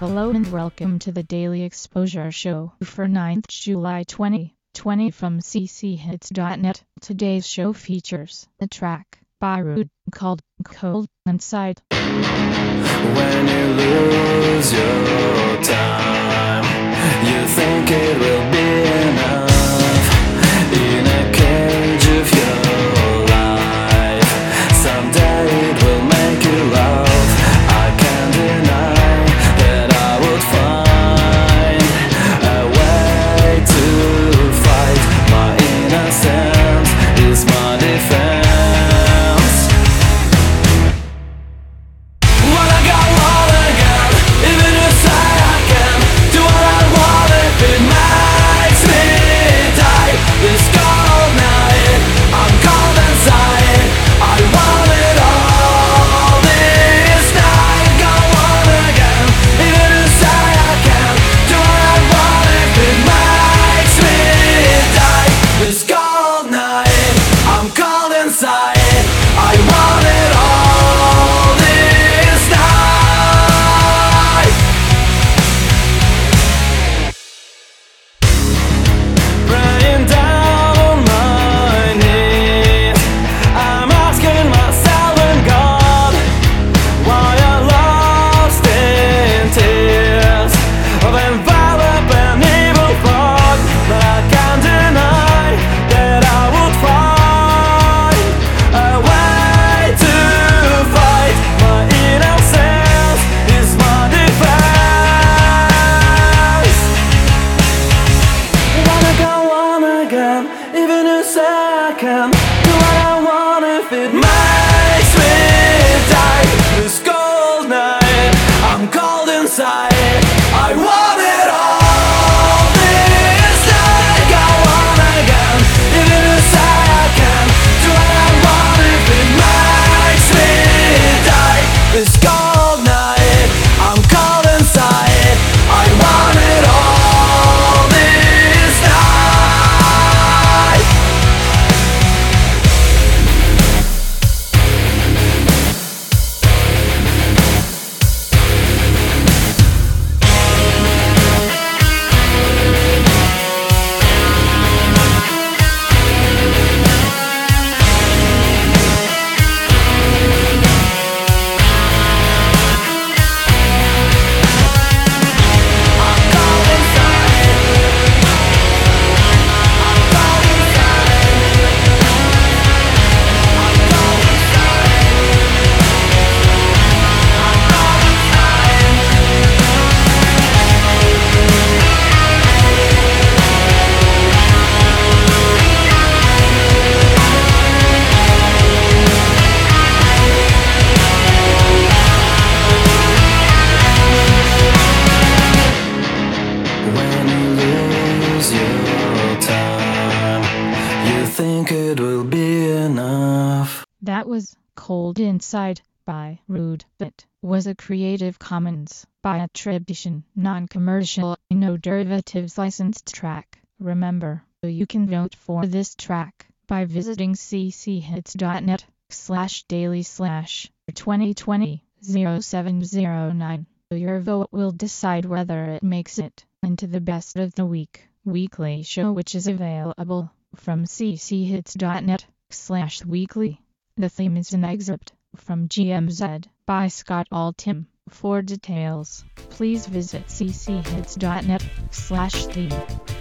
Hello and welcome to the Daily Exposure Show for 9th July 2020 from cchits.net. Today's show features a track by Rude called Cold Inside. When you lose your time, you think it will be enough. In a cage of your life, someday it will make you laugh. I can't deny that I would find a way to fight. My innocence is my defense. Even a second, do what I want if it makes me die. This cold night, I'm cold inside. I want it all. This night, I want again. Even a second, do what I want if it makes me die. This cold night, I'm cold inside. I want it all. Think it will be enough. That was Cold Inside by Rude. It was a Creative Commons by attribution, non-commercial, no derivatives licensed track. Remember, you can vote for this track by visiting cchits.net/daily/2020-0709. Your vote will decide whether it makes it into the Best of the Week weekly show, which is available from cchits.net/weekly. The theme is an excerpt from GMZ by Scott Altham. For details, please visit cchits.net/theme.